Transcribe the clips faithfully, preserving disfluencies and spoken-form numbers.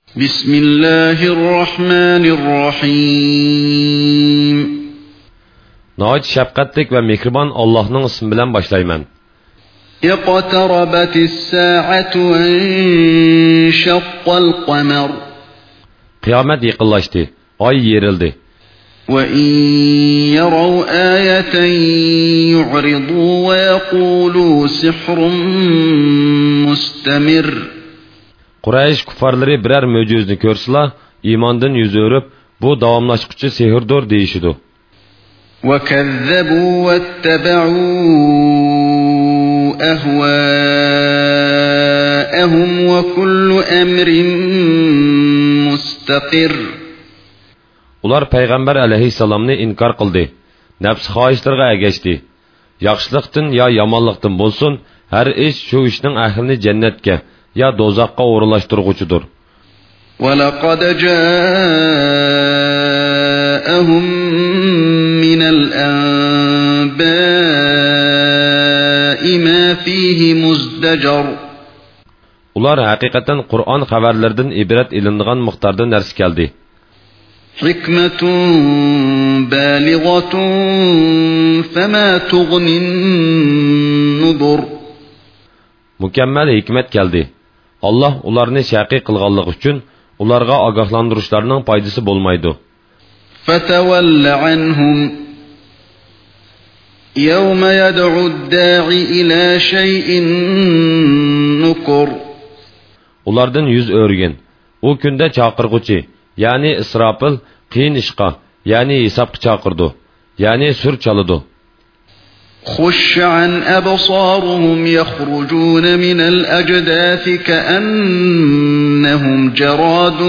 Bismillahirrahmanirrahim. Nəhayət şəfqətlik və mehriban Allah'ın ismi bilan başlayman. İqtarabatis saatu və inşaqqal qamar. Qiyamət yaqınlaşdı, ay yerildi. Və in yaraw ayatan yu'ridu və yaqulu sihrun mustamir. Quraysh kufarları birer möcüzünü görsüla, imandan yüz örüp, bu davamlaşqıcı sehirdir deyişidu. وَكَذَّبُوا وَاتَّبَعُوا أَهْوَاءَهُمْ وَكُلُّ أَمْرٍ مُسْتَقِرٌ. Ular Peygamber aleyhisselamını inkar kıldı. Nefs xahişlerine ergeçti. Yaxşılıqtın ya yamanlıqtın bolsun, her iş şu işinin əhlini cennetke ya dozaqqa uğurlaştırğucudur. وَلَقَدْ جَاءَهُمْ مِنَ الْأَنْبَاءِ مَا فِيهِ مُزْدَجَرٌ. Ular hakikaten Kur'an haberlerden ibret ilindiğen muhtarda ners geldi. حِكْمَةٌ بَالِغَةٌ فَمَا تُغْنِ النُّذُرُ. Mükemmel hikmet geldi. Allah ularını şəqi qılğanlıq üçün ularga agahlandırışlarının paydası bolmaydı. فَتَوَلَّ عَنْهُمْ يَوْمَ يَدْعُ الدَّاعِ إِلَى شَيْءٍ نُكُرٍ. Ulardan yüz örgün. O günde çağırgıcı, yani İsrafil, qiyin işqa, yani hesap çağırdı, yani sür çalıdı. خُشَّ عَنْ أَبْصَارُهُمْ يَخْرُجُونَ مِنَ الْأَجْدَاثِ كَأَنَّهُمْ جَرَادٌ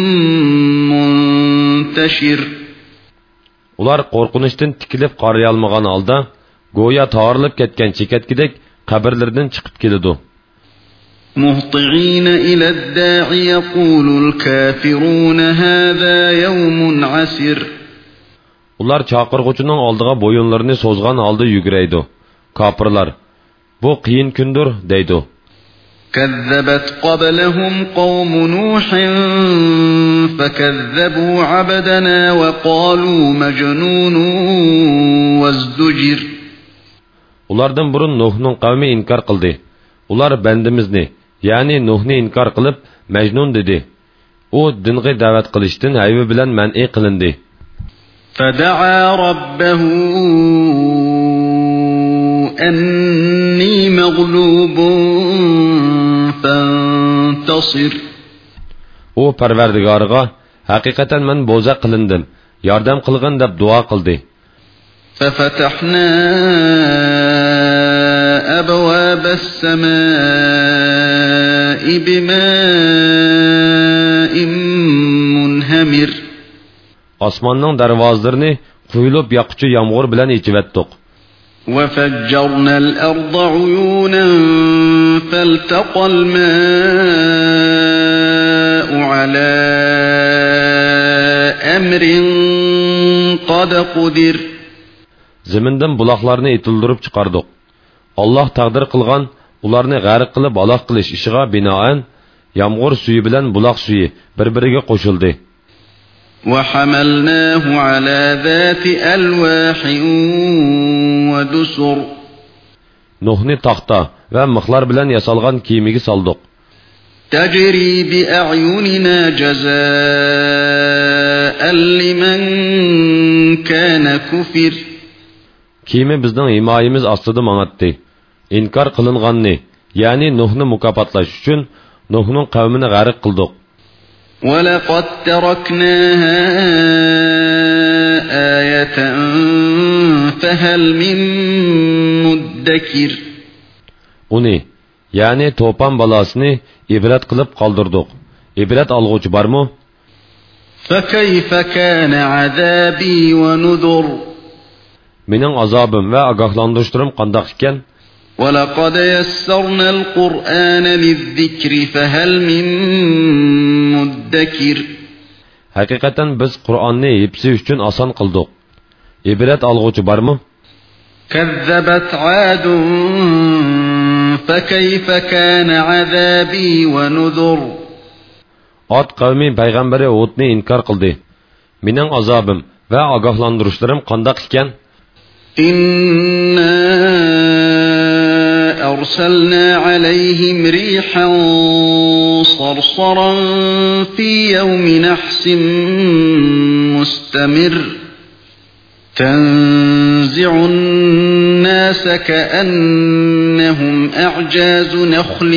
مُنْتَشِرٌ. Ular qorqunuşdan tikilib qarayalmağan halda, goya tağırılıp ketken çeketkidek kabirlerden çıkıp gelidu. مُهْطِعِينَ إِلَى الدَّاعِ يَقُولُ الْكَافِرُونَ هَذَا يَوْمٌ عَسِرٌ. Ular çağırgıcının aldığa boyunlarını sozgan halda yügreydi. Kapırlar, bu qiyin kündür, deydi. كَذَّبَتْ قَبْلَهُمْ قَوْمُ نُوحٍ فَكَذَّبُوا عَبْدَنَا وَقَالُوا مَجْنُونٌ وَازْدُجِرَ. Ulardan burun Nuh'nun kavmi inkar kıldı. Ular bendimizni, yani Nuh'ni inkar kılıp Mecnun dedi. O dingi davet kılıştın hayvi bilen men'i kılındı. فَدَعَا رَبَّهُ أَنِّي مَغْلُوبٌ فَانْتَصِرْ. O perverdigarıga, hakikaten men boza kılındım, yardım kılgın deb dua kıldı. فَفَتَحْنَا أَبْوَابَ السَّمَاءِ بِمَاءٍ مُنْهَمِرٍ. Osmanның darvozlarini quyilib yoquvchi yomg'ir bilan ichivetdik. وَفَجَّرْنَا الْأَرْضَ عُيُونًا فَالْتَقَى الْمَاءُ عَلَى أَمْرٍ قَدْ قُدِرَ. Zimindən bulaqlarını itildirib çıxardık. Allah taqdir qılğan ularni g'arq qilib aloq qilish ishiga binoan yomg'ir suyi bilan buloq suyi bir-biriga qo'shildi. وَحَمَلْنَاهُ عَلَى ذَاتِ أَلْوَاحٍ وَدُسُرٍ. Nuhni taxta və mıxlar bilan yasalğan kiyimiga saldık. تَجْرِي بِأَعْيُنِنَا جَزَاءً لِمَنْ كَانَ كُفِرَ. Kiyimi bizning himoyamiz ostida manatdi. İnkar qılınğanni, yani Nuhni mukofotlash uchun Nuhning qavmini g'arq qildik. وَلَقَدْ تَرَكْنَاهَا آيَةً فَهَلْ مِن مُدَّكِرٍ. Uni, yani to'pan balasını ibret qilib qoldirdik. İbret alğuchi barmı? فَكَيْفَ كَانَ عَذَابِي وَنُذُرِ. Mening azobim va ogohlantirishim qandoq ekan? وَلَقَدْ يَسَّرْنَا الْقُرْآنَ لِلذِّكْرِ فَهَلْ مِن مُدَّكِرٍ. Hakikaten biz Kur'an'ni hepsi üçün asan kıldık. İbret alğuchi barmı? كَذَّبَتْ عَادٌ فَكَيْفَ كَانَ عَذَابِي وَنُذُرِ. Ad qavmi payg'ambari Hudni inkor qildi. Mening azobim va ogohlantirishlarim qandoq ekan? Inna arsalna alayhim rihan sarsaran fi yawmin nahsin mustamir تنزع الناس كأنهم أعجاز نخل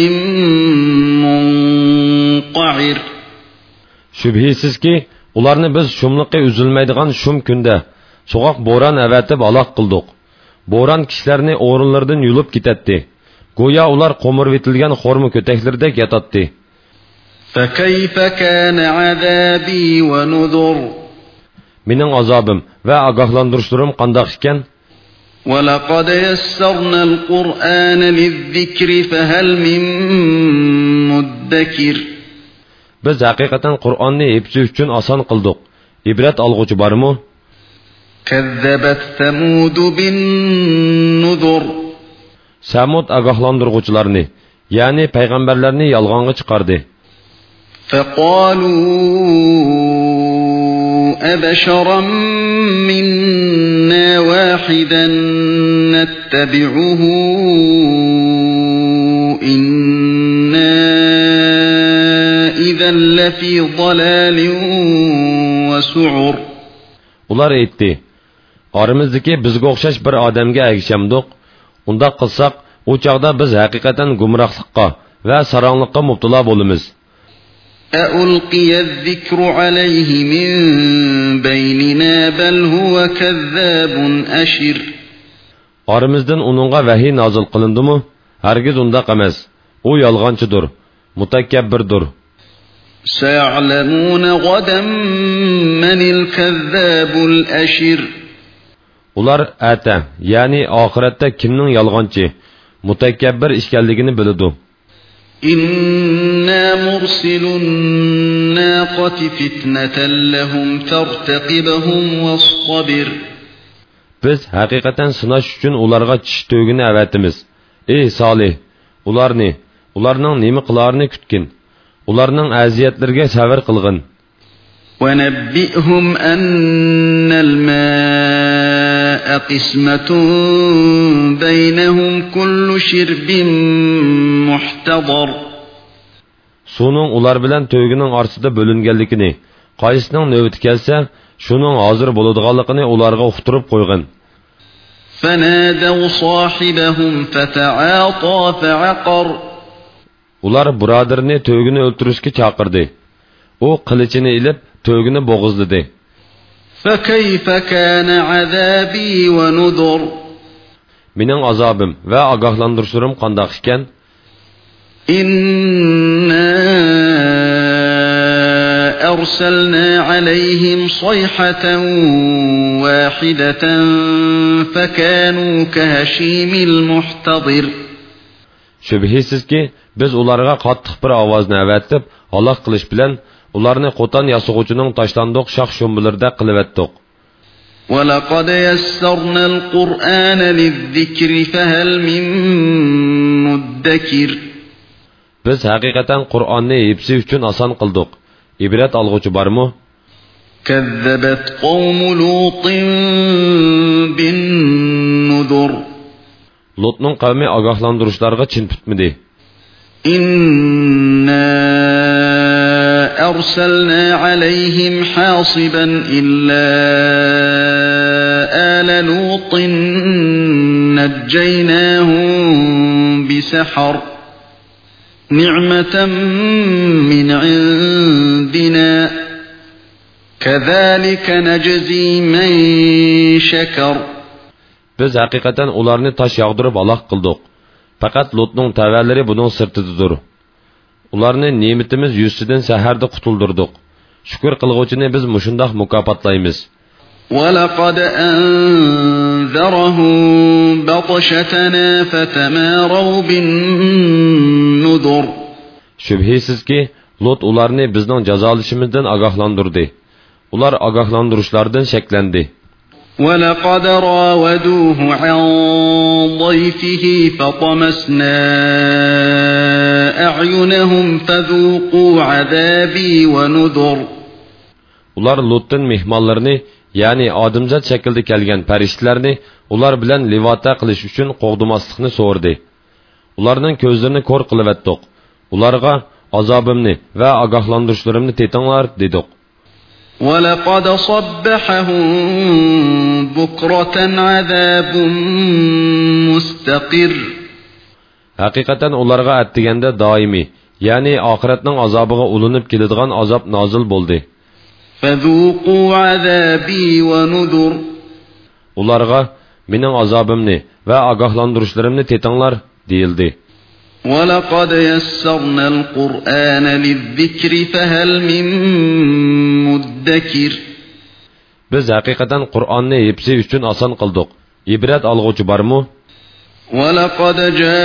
منقعر. Şübhisiz ki, ularni biz şumliqqa üzülmaydigan şum kunda, soğuq bo'ron avatib aloq qildik. Bo'ron kishilarni o'rinlaridan yulib ketadi. Go'yo ular qo'mirvitilgan xorma ko'taklardek yotadi. فكيف كان عذابي ونذر. Mening azobim va ogohlantirishlarim qandoq ekan? وَلَقَدْ يَسَّرْنَا الْقُرْآنَ لِلذِّكْرِ فَهَلْ مِن مُدَّكِرٍ. Biz haqiqatan Qur'onni hifzi uchun oson qildik. Ibrat olg'uchi bormi? كَذَّبَتْ ثَمُودُ بِالنُّذُرِ. Samud ogohlantiruvchilarni, ya'ni payg'ambarlarni yolg'onga chiqardi. فَقَالُوا أَبَشَرًا مِنَّا وَاحِدًا نَتَّبِعُهُ إِنَّا إِذًا لَفِي ضَلَالٍ وَسُعُرٍ. Ular aytdi: "Arimizdagi bizga o'xshash bir odamga ergashamdik. Unda qilsak, u chaqda biz haqiqatan gumrohlikqa va saronlikqa mubtalo bo'lamiz." أَأُلْقِيَ الذِّكْرُ عَلَيْهِ مِنْ بَيْنِنَا بَلْ هُوَ كَذَّابٌ أَشِرٌ. Aramızdan onunğa vahiy nazil qılındımı? Hergiz undaq emas. O yalğancıdır, mutakabbirdir. سَيَعْلَمُونَ غَدًا مَنِ الْكَذَّابُ الْأَشِرُ. Ular ata, yani ahiretde kimnin yalğancı, mutakabbir işgalligini bilidu. إِنَّا مُرْسِلُ النَّاقَةِ فِتْنَةً لَهُمْ فَارْتَقِبْهُمْ وَاصْطَبِرْ. Biz haqiqatan sınaş üçün ularga çiş tögünü əvətimiz. Ey Salih, ularni, ularning nemi qilarini kütkin. Ularning əziyyətlərə səvir qılğın. وَنَبِّئْهُمْ أَنَّ الْمَاءَ قِسْمَةٌ بَيْنَهُمْ كُلُّ شِرْبٍ مُحْتَضَرٍ. Sunun ular bilan tögünün arsida bölüngenlikini, qaysining növbəti kelsə, şunun hazır boladiganligini ularga uqtirib qo'ygan. فَنَادَوْا صَاحِبَهُمْ فَتَعَاطَى فَعَقَرَ. Ular birodarini tögünü o'ltirishga chaqirdi. O qilichini ilib tögünü bo'g'izladi. فَكَيْفَ كَانَ عَذَابِي وَنُذُرِ. Mening azobim va ogohlantirishlarim qandoq ekan? إِنَّا أَرْسَلْنَا عَلَيْهِمْ صَيْحَةً وَاحِدَةً فَكَانُوا كَهَشِيمِ الْمُحْتَضِرِ. Şübhisiz ki, biz ularga qattiq bir ovozni avatib, halok qilish bilan ularni qo'tan yasug'uchining tashlandiq shox shumbilarda qilib etdik. وَلَقَدْ يَسَّرْنَا الْقُرْآنَ لِلذِّكْرِ فَهَلْ مِن مُدَّكِرٍ. Biz haqiqatan Qur'onni hifzi uchun oson qildik. İbrat olg'uchi bormi? كَذَّبَتْ قَوْمُ لُوطٍ بِالنُّذُرِ. Lutning qavmi ogohlantirishlarga chin tutmadi. إِنَّا أَرْسَلْنَا عَلَيْهِمْ حَاصِبًا إِلَّا آلَ لُوطٍ نَجَّيْنَاهُمْ بِسَحَرٍ نِعْمَةً مِنْ عِنْدِنَا كَذَلِكَ نَجْزِي مَنْ شَكَرَ. Biz haqiqatan ularni tosh yog'dirib aloq qildik. Faqat Lutning tavallari buning sirtididir. Ularni ne'matimiz yuzidan saharda qutuldirdik. Shukr qilguvchini biz mushundoq mukofotlaymiz. وَلَقَدْ أَنذَرَهُمْ بَطْشَتَنَا فَتَمَارَوْا بِالنُّذُرِ. Şübhisiz ki, Lut ularni bizning jazolashimizdan ogohlantirdi. Ular ogohlantirishlardan shaklandı. وَلَقَدْ رَاوَدُوهُ عَنْ ضَيْفِهِ فَطَمَسْنَا أَعْيُنَهُمْ فَذُوقُوا عَذَابِي وَنُذُرْ. Ular Lut'un mehmonlarini, ya'ni odamzod shaklda kelgan farishtalarni ular bilan livota qilish uchun qo'g'dimaslikni so'rdi. Ularning ko'zlarini ko'r qilib etdik. Ularga azobimni va ogohlantirishlarimni tetinglar dedik. وَلَقَدْ صَبَّحَهُم بُكْرَةً عَذَابٌ مُسْتَقِرٌ. Haqiqatan ularga atdiganda doimiy, ya'ni oxiratning azobiga ulinib keladigan azob nozil bo'ldi. فَذُوقُوا عَذَابِي وَنُذُرْ. Ularga mening azobimni va ogohlantirishlarimni tetinglar deyildi. وَلَقَدْ يَسَّرْنَا الْقُرْآنَ لِلذِّكْرِ فَهَلْ مِن مُدَّكِرٍ. Biz haqiqatan Qur'onni hepsi uchun oson qildik. Ibrat olg'uvchi bormi? وَلَقَدْ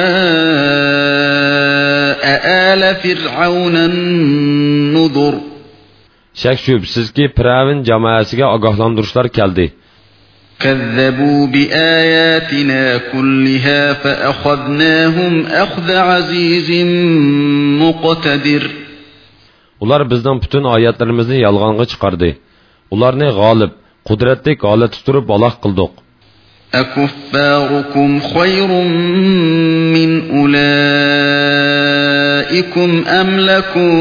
جَاءَ آلَ فِرْعَوْنَ النُّذُرُ. Shak shubsizki Firavun jamoasiga ogohlantirishlar keldi. كَذَّبُوا بِآيَاتِنَا كُلِّهَا فَأَخَذْنَاهُمْ أَخْذَ عَزِيزٍ مُقْتَدِرٍ. Ular bizning bütün oyatlarimizni yolg'onga chiqardi. Ularni g'olib, qudratli holatda turib baloq qildik. أَكُفَّارُكُمْ خَيْرٌ مِّنْ أُولَئِكُمْ أَمْ لَكُمْ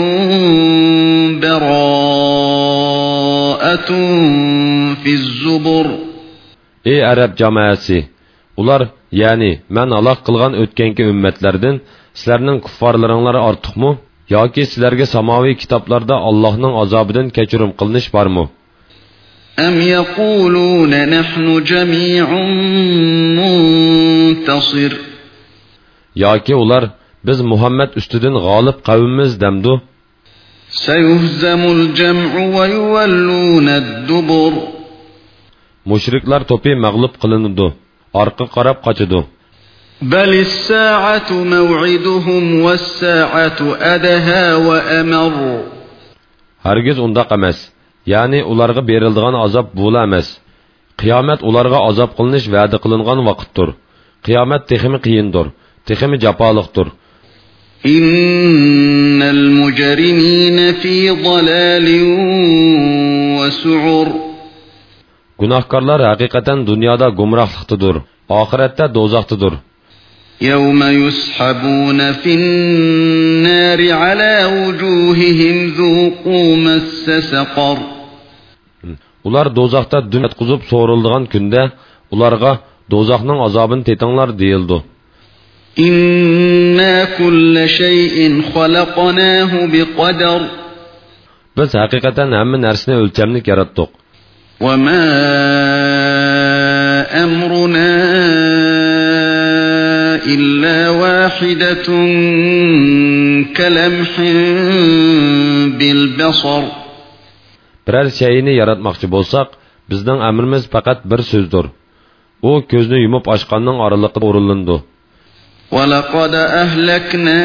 بَرَاءَةٌ فِي الزُّبُرِ. Ey Arab jamoasi, ular, ya'ni men aloq qilgan o'tganki ummatlardan sizlarning kuffarlaringlar ortiqmi yoki sizlarga samoviy kitoblarda Allohning azobidan kechirim qilinish bormi? أَمْ يَقُولُونَ نَحْنُ جَمِيعٌ مُنْتَصِرٌ. Yoki ular biz Muhammad ustidan g'olib qavmimiz demdu. سَيُهْزَمُ الْجَمْعُ وَيُوَلُّونَ الدُّبُرَ. Mushriklar to'pi mag'lub qilinadi, orqa qarab qochadi. بَلِ السَّاعَةُ مَوْعِدُهُمْ وَالسَّاعَةُ أَدْهَى وَأَمَرُّ. Hargiz undaq emas. Ya'ni ularga beriladigan azob bo'la emas. Qiyomat ularga azob qilinish va'da qilingan vaqtdir. Qiyomat texmi qiyindir, texmi jafoliqdir. Innal mujrimina fi dalalin wa su'ur. Gunohkorlar haqiqatan dunyoda gumrohlikdadir, oxiratda do'zaxdadir. يَوْمَ يُسْحَبُونَ فِي النَّارِ عَلَى وُجُوهِهِمْ ذُوقُوا مَسَّ سَقَرَ. Ular do'zaxda dün yatqizib so'rildigan kunda ularga do'zaxning azobini tetinglar deyildi. İnna kulla shay'in xalaqnahu biqadar. Biz haqiqatan hamma narsani o'lchamlik yaratdik. Wa ma amruna illa wahidatun kalamhin bil basar. Biror shayni yaratmoqchi bo'lsak, bizning amrimiz faqat bir so'zdir. U ko'zni yumib ochganning oraliqida o'rinlandi. Wa laqad ahlakna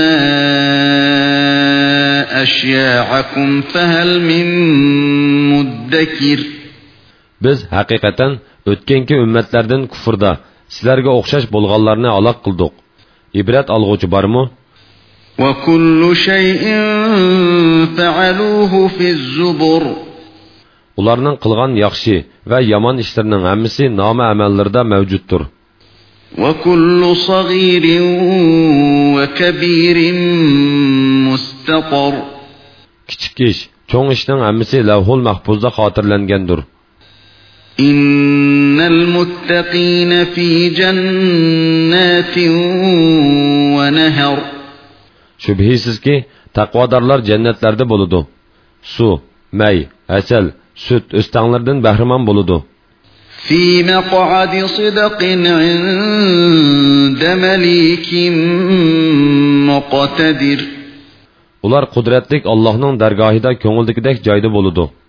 ashya'akum fahal min muddakir. Biz haqiqatan o'tganki ummatlardan kufrda sizlarga o'xshash bo'lganlarni aloq qildik. Ibrat olg'uvchi bormi? Wa kullu shay'in fa'aluhu fi zubur. Ularning qilgan yaxshi va yomon ishlarining hammasi noma amallarda mavjuddir. Wa kullu saghirin wa kabirin mustaqar. Kichik ish, cho'ng ishning hammasi lavhul mahfuzda xotirlangandir. Innal muttaqina fi jannatin wa nahar. Shubhisizki taqvodorlar jannatlarda bo'ladi. Suv, may, asal, süt o'stanglardan bahramon bo'ladi. Fi maq'adi sidqin 'inda malikin muqtadir. Ular qudratlik Allohning dargohida ko'ngildagidek joyda bo'ladi.